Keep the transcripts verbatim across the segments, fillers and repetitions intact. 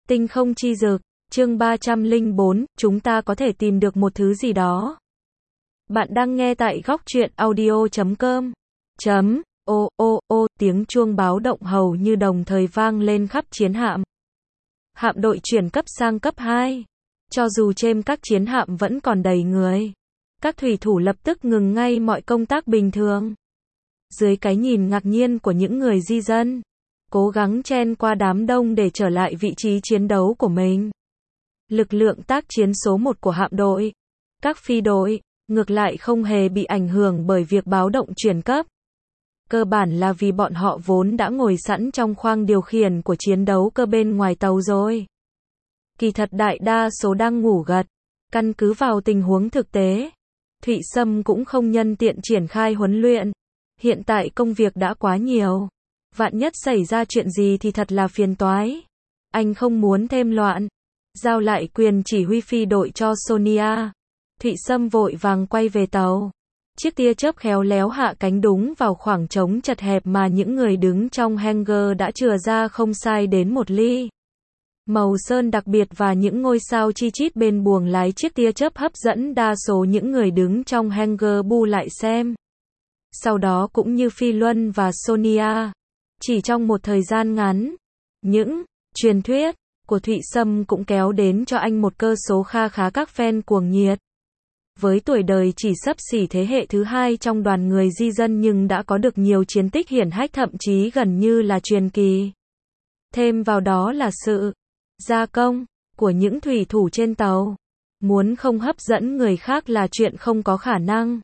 Tinh không chi dược, chương ba trăm lẻ bốn, chúng ta có thể tìm được một thứ gì đó. Bạn đang nghe tại góc truyện audio chấm com. Chấm, ô, ô, ô, tiếng chuông báo động hầu như đồng thời vang lên khắp chiến hạm. Hạm đội chuyển cấp sang cấp hai. Cho dù trên các chiến hạm vẫn còn đầy người, các thủy thủ lập tức ngừng ngay mọi công tác bình thường. Dưới cái nhìn ngạc nhiên của những người di dân, cố gắng chen qua đám đông để trở lại vị trí chiến đấu của mình. Lực lượng tác chiến số một của hạm đội, các phi đội, ngược lại không hề bị ảnh hưởng bởi việc báo động chuyển cấp. Cơ bản là vì bọn họ vốn đã ngồi sẵn trong khoang điều khiển của chiến đấu cơ bên ngoài tàu rồi. Kỳ thật đại đa số đang ngủ gật. Căn cứ vào tình huống thực tế, Thụy Sâm cũng không nhân tiện triển khai huấn luyện. Hiện tại công việc đã quá nhiều. Vạn nhất xảy ra chuyện gì thì thật là phiền toái. Anh không muốn thêm loạn. Giao lại quyền chỉ huy phi đội cho Sonia. Thụy Sâm vội vàng quay về tàu. Chiếc tia chớp khéo léo hạ cánh đúng vào khoảng trống chật hẹp mà những người đứng trong hangar đã chừa ra không sai đến một ly. Màu sơn đặc biệt và những ngôi sao chi chít bên buồng lái chiếc tia chớp hấp dẫn đa số những người đứng trong hangar bu lại xem. Sau đó cũng như Phi Luân và Sonia, chỉ trong một thời gian ngắn, những truyền thuyết của Thụy Sâm cũng kéo đến cho anh một cơ số kha khá các fan cuồng nhiệt. Với tuổi đời chỉ xấp xỉ thế hệ thứ hai trong đoàn người di dân nhưng đã có được nhiều chiến tích hiển hách thậm chí gần như là truyền kỳ. Thêm vào đó là sự gia công của những thủy thủ trên tàu. Muốn không hấp dẫn người khác là chuyện không có khả năng.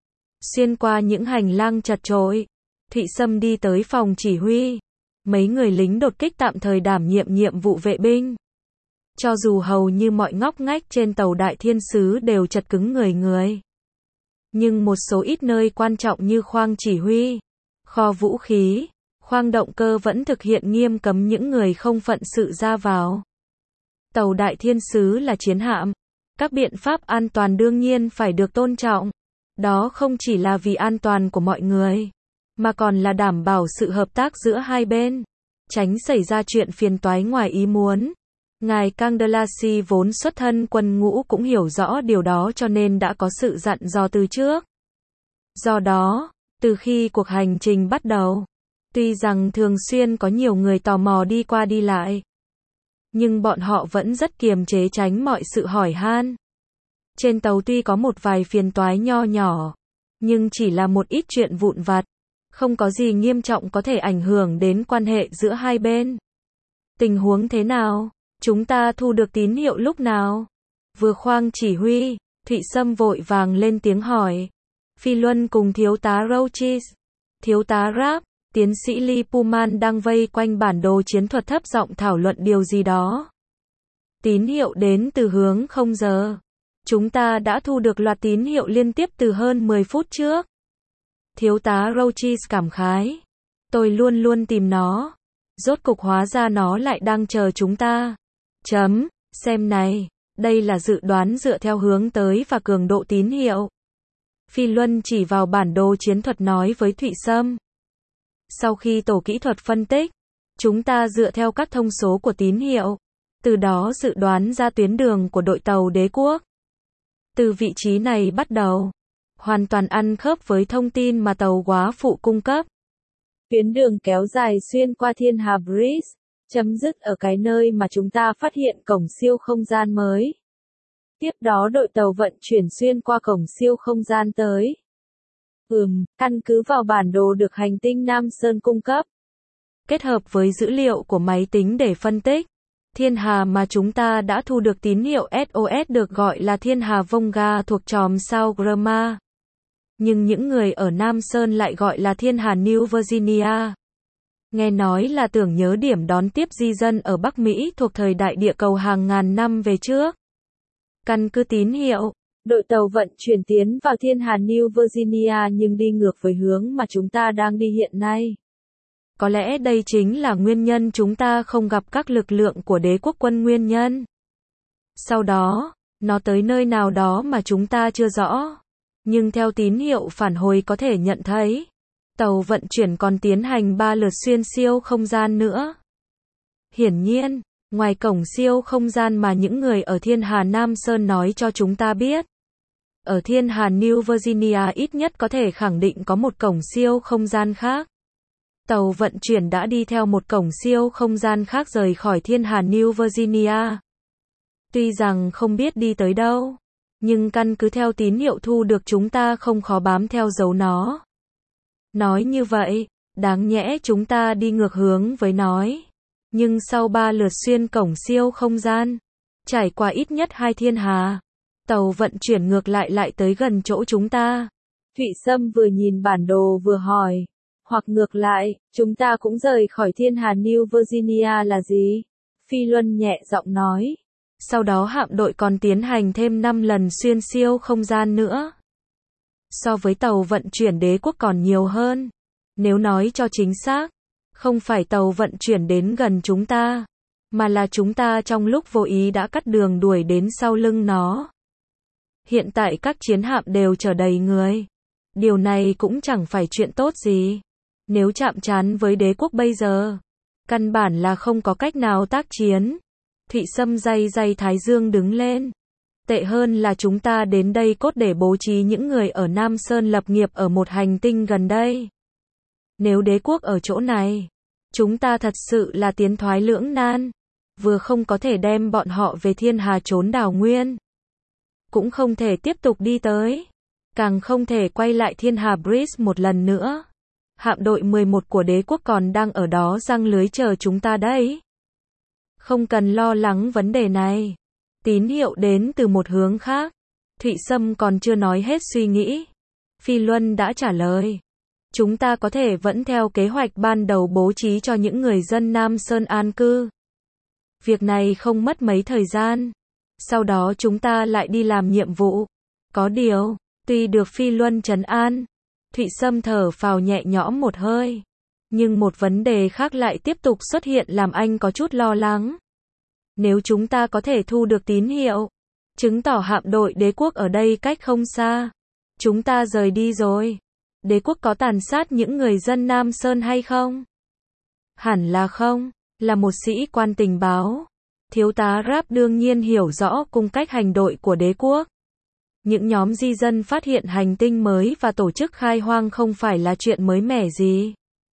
Xuyên qua những hành lang chật chội, Thụy Sâm đi tới phòng chỉ huy. Mấy người lính đột kích tạm thời đảm nhiệm nhiệm vụ vệ binh. Cho dù hầu như mọi ngóc ngách trên tàu Đại Thiên Sứ đều chật cứng người người. Nhưng một số ít nơi quan trọng như khoang chỉ huy, kho vũ khí, khoang động cơ vẫn thực hiện nghiêm cấm những người không phận sự ra vào. Tàu Đại Thiên Sứ là chiến hạm. Các biện pháp an toàn đương nhiên phải được tôn trọng. Đó không chỉ là vì an toàn của mọi người, mà còn là đảm bảo sự hợp tác giữa hai bên, tránh xảy ra chuyện phiền toái ngoài ý muốn. Ngài Kangdalasi vốn xuất thân quân ngũ cũng hiểu rõ điều đó cho nên đã có sự dặn dò từ trước. Do đó, từ khi cuộc hành trình bắt đầu, tuy rằng thường xuyên có nhiều người tò mò đi qua đi lại, nhưng bọn họ vẫn rất kiềm chế tránh mọi sự hỏi han. Trên tàu tuy có một vài phiền toái nho nhỏ, nhưng chỉ là một ít chuyện vụn vặt, không có gì nghiêm trọng có thể ảnh hưởng đến quan hệ giữa hai bên. Tình huống thế nào? Chúng ta thu được tín hiệu lúc nào? Vừa khoang chỉ huy, Thụy Sâm vội vàng lên tiếng hỏi. Phi Luân cùng thiếu tá Rochis, thiếu tá Rap, tiến sĩ Lee Puman đang vây quanh bản đồ chiến thuật thấp giọng thảo luận điều gì đó. Tín hiệu đến từ hướng không giờ. Chúng ta đã thu được loạt tín hiệu liên tiếp từ hơn mười phút trước. Thiếu tá Rochis cảm khái. Tôi luôn luôn tìm nó. Rốt cục hóa ra nó lại đang chờ chúng ta. Chấm, xem này, đây là dự đoán dựa theo hướng tới và cường độ tín hiệu. Phi Luân chỉ vào bản đồ chiến thuật nói với Thụy Sâm. Sau khi tổ kỹ thuật phân tích, chúng ta dựa theo các thông số của tín hiệu, từ đó dự đoán ra tuyến đường của đội tàu Đế Quốc. Từ vị trí này bắt đầu, hoàn toàn ăn khớp với thông tin mà tàu Quá Phụ cung cấp. Tuyến đường kéo dài xuyên qua Thiên Hà Bridge, chấm dứt ở cái nơi mà chúng ta phát hiện cổng siêu không gian mới. Tiếp đó đội tàu vận chuyển xuyên qua cổng siêu không gian tới. Ừm, căn cứ vào bản đồ được hành tinh Nam Sơn cung cấp, kết hợp với dữ liệu của máy tính để phân tích, thiên hà mà chúng ta đã thu được tín hiệu ét o ét được gọi là thiên hà Volga thuộc chòm sao Grama. Nhưng những người ở Nam Sơn lại gọi là thiên hà New Virginia. Nghe nói là tưởng nhớ điểm đón tiếp di dân ở Bắc Mỹ thuộc thời đại địa cầu hàng ngàn năm về trước. Căn cứ tín hiệu, đội tàu vận chuyển tiến vào thiên hà New Virginia nhưng đi ngược với hướng mà chúng ta đang đi hiện nay. Có lẽ đây chính là nguyên nhân chúng ta không gặp các lực lượng của Đế quốc quân nguyên nhân. Sau đó, nó tới nơi nào đó mà chúng ta chưa rõ. Nhưng theo tín hiệu phản hồi có thể nhận thấy, tàu vận chuyển còn tiến hành ba lượt xuyên siêu không gian nữa. Hiển nhiên, Ngoài cổng siêu không gian mà những người ở Thiên Hà Nam Sơn nói cho chúng ta biết. Ở Thiên Hà New Virginia ít nhất có thể khẳng định có một cổng siêu không gian khác. Tàu vận chuyển đã đi theo một cổng siêu không gian khác rời khỏi Thiên Hà New Virginia. Tuy rằng không biết đi tới đâu, nhưng căn cứ theo tín hiệu thu được chúng ta không khó bám theo dấu nó. Nói như vậy, đáng nhẽ chúng ta đi ngược hướng với nói. Nhưng sau ba lượt xuyên cổng siêu không gian, trải qua ít nhất hai thiên hà, tàu vận chuyển ngược lại lại tới gần chỗ chúng ta. Thụy Sâm vừa nhìn bản đồ vừa hỏi, hoặc ngược lại, chúng ta cũng rời khỏi Thiên Hà New Virginia là gì? Phi Luân nhẹ giọng nói. Sau đó hạm đội còn tiến hành thêm năm lần xuyên siêu không gian nữa. So với tàu vận chuyển đế quốc còn nhiều hơn. Nếu nói cho chính xác, không phải tàu vận chuyển đến gần chúng ta, mà là chúng ta trong lúc vô ý đã cắt đường đuổi đến sau lưng nó. Hiện tại các chiến hạm đều chở đầy người. Điều này cũng chẳng phải chuyện tốt gì. Nếu chạm trán với đế quốc bây giờ, căn bản là không có cách nào tác chiến. Thụy Sâm day day thái dương đứng lên. Tệ hơn là chúng ta đến đây cốt để bố trí những người ở Nam Sơn lập nghiệp ở một hành tinh gần đây. Nếu đế quốc ở chỗ này, chúng ta thật sự là tiến thoái lưỡng nan. Vừa không có thể đem bọn họ về Thiên Hà trốn đào nguyên, cũng không thể tiếp tục đi tới, càng không thể quay lại Thiên Hà Bridge một lần nữa. Hạm đội mười một của đế quốc còn đang ở đó giăng lưới chờ chúng ta đấy. Không cần lo lắng vấn đề này. Tín hiệu đến từ một hướng khác. Thụy Sâm còn chưa nói hết suy nghĩ. Phi Luân đã trả lời. Chúng ta có thể vẫn theo kế hoạch ban đầu bố trí cho những người dân Nam Sơn an cư. Việc này không mất mấy thời gian. Sau đó chúng ta lại đi làm nhiệm vụ. Có điều, tuy được Phi Luân trấn an, Thụy Sâm thở phào nhẹ nhõm một hơi. Nhưng một vấn đề khác lại tiếp tục xuất hiện làm anh có chút lo lắng. Nếu chúng ta có thể thu được tín hiệu, chứng tỏ hạm đội đế quốc ở đây cách không xa. Chúng ta rời đi rồi. Đế quốc có tàn sát những người dân Nam Sơn hay không? Hẳn là không. Là một sĩ quan tình báo, thiếu tá Rap đương nhiên hiểu rõ cung cách hành đội của đế quốc. Những nhóm di dân phát hiện hành tinh mới và tổ chức khai hoang không phải là chuyện mới mẻ gì.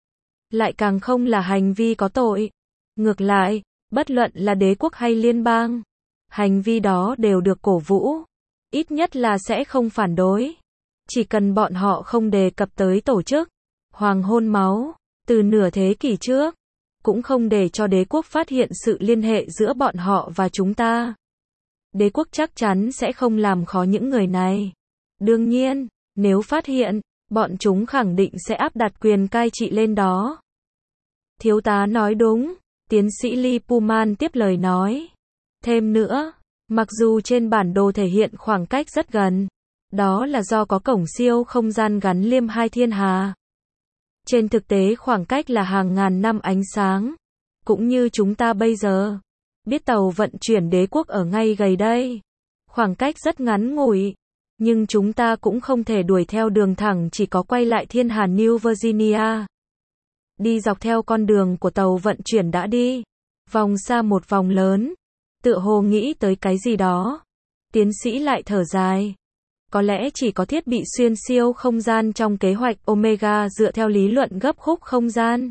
Lại càng không là hành vi có tội. Ngược lại, bất luận là đế quốc hay liên bang, hành vi đó đều được cổ vũ. Ít nhất là sẽ không phản đối. Chỉ cần bọn họ không đề cập tới tổ chức Hoàng hôn máu từ nửa thế kỷ trước, cũng không để cho đế quốc phát hiện sự liên hệ giữa bọn họ và chúng ta. Đế quốc chắc chắn sẽ không làm khó những người này. Đương nhiên, nếu phát hiện, bọn chúng khẳng định sẽ áp đặt quyền cai trị lên đó. Thiếu tá nói đúng, tiến sĩ Lee Pullman tiếp lời nói. Thêm nữa, mặc dù trên bản đồ thể hiện khoảng cách rất gần, đó là do có cổng siêu không gian gắn liêm hai thiên hà. Trên thực tế khoảng cách là hàng ngàn năm ánh sáng. Cũng như chúng ta bây giờ, biết tàu vận chuyển đế quốc ở ngay gầy đây. Khoảng cách rất ngắn ngủi, nhưng chúng ta cũng không thể đuổi theo đường thẳng, chỉ có quay lại Thiên Hà New Virginia. Đi dọc theo con đường của tàu vận chuyển đã đi, vòng xa một vòng lớn, tựa hồ nghĩ tới cái gì đó. Tiến sĩ lại thở dài. Có lẽ chỉ có thiết bị xuyên siêu không gian trong kế hoạch Omega dựa theo lý luận gấp khúc không gian,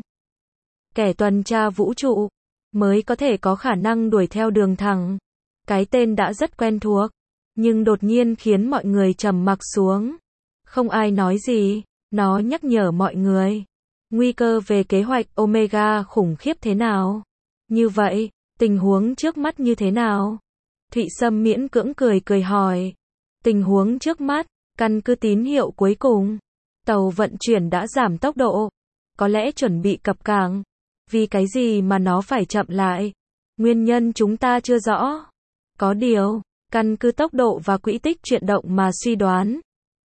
kẻ tuần tra vũ trụ, mới có thể có khả năng đuổi theo đường thẳng. Cái tên đã rất quen thuộc, nhưng đột nhiên khiến mọi người trầm mặc xuống. Không ai nói gì, nó nhắc nhở mọi người. Nguy cơ về kế hoạch Omega khủng khiếp thế nào? Như vậy, tình huống trước mắt như thế nào? Thụy Sâm miễn cưỡng cười cười hỏi. Tình huống trước mắt, căn cứ tín hiệu cuối cùng, tàu vận chuyển đã giảm tốc độ, có lẽ chuẩn bị cập cảng. Vì cái gì mà nó phải chậm lại? Nguyên nhân chúng ta chưa rõ. Có điều, căn cứ tốc độ và quỹ tích chuyển động mà suy đoán,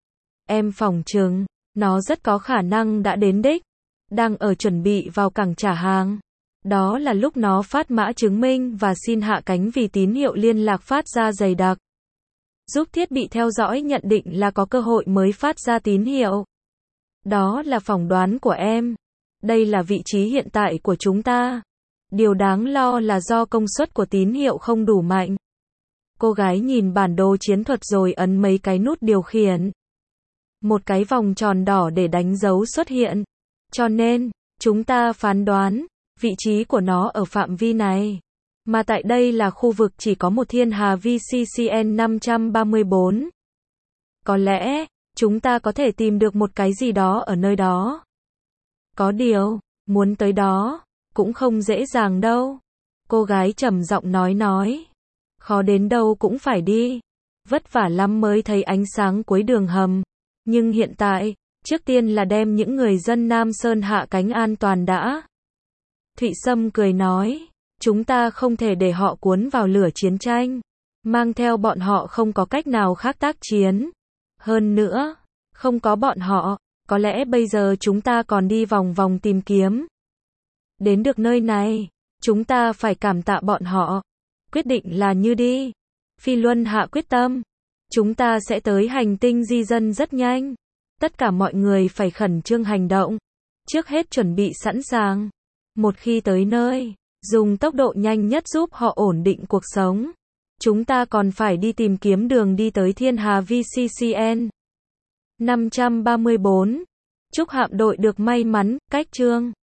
em phỏng chừng, nó rất có khả năng đã đến đích, đang ở chuẩn bị vào cảng trả hàng. Đó là lúc nó phát mã chứng minh và xin hạ cánh vì tín hiệu liên lạc phát ra dày đặc. Giúp thiết bị theo dõi nhận định là có cơ hội mới phát ra tín hiệu. Đó là phỏng đoán của em. Đây là vị trí hiện tại của chúng ta. Điều đáng lo là do công suất của tín hiệu không đủ mạnh. Cô gái nhìn bản đồ chiến thuật rồi ấn mấy cái nút điều khiển. Một cái vòng tròn đỏ để đánh dấu xuất hiện. Cho nên, chúng ta phán đoán, vị trí của nó ở phạm vi này. Mà tại đây là khu vực chỉ có một thiên hà V C C N năm trăm ba mươi bốn. Có lẽ, chúng ta có thể tìm được một cái gì đó ở nơi đó. Có điều, muốn tới đó, cũng không dễ dàng đâu. Cô gái trầm giọng nói nói. Khó đến đâu cũng phải đi. Vất vả lắm mới thấy ánh sáng cuối đường hầm. Nhưng hiện tại, trước tiên là đem những người dân Nam Sơn hạ cánh an toàn đã. Thụy Sâm cười nói. Chúng ta không thể để họ cuốn vào lửa chiến tranh. Mang theo bọn họ không có cách nào khác tác chiến. Hơn nữa, không có bọn họ, có lẽ bây giờ chúng ta còn đi vòng vòng tìm kiếm. Đến được nơi này, chúng ta phải cảm tạ bọn họ. Quyết định là như đi. Phi Luân hạ quyết tâm. Chúng ta sẽ tới hành tinh di dân rất nhanh. Tất cả mọi người phải khẩn trương hành động. Trước hết chuẩn bị sẵn sàng. Một khi tới nơi, dùng tốc độ nhanh nhất giúp họ ổn định cuộc sống. Chúng ta còn phải đi tìm kiếm đường đi tới thiên hà V C C N năm trăm ba mươi bốn. Chúc hạm đội được may mắn, cách chương.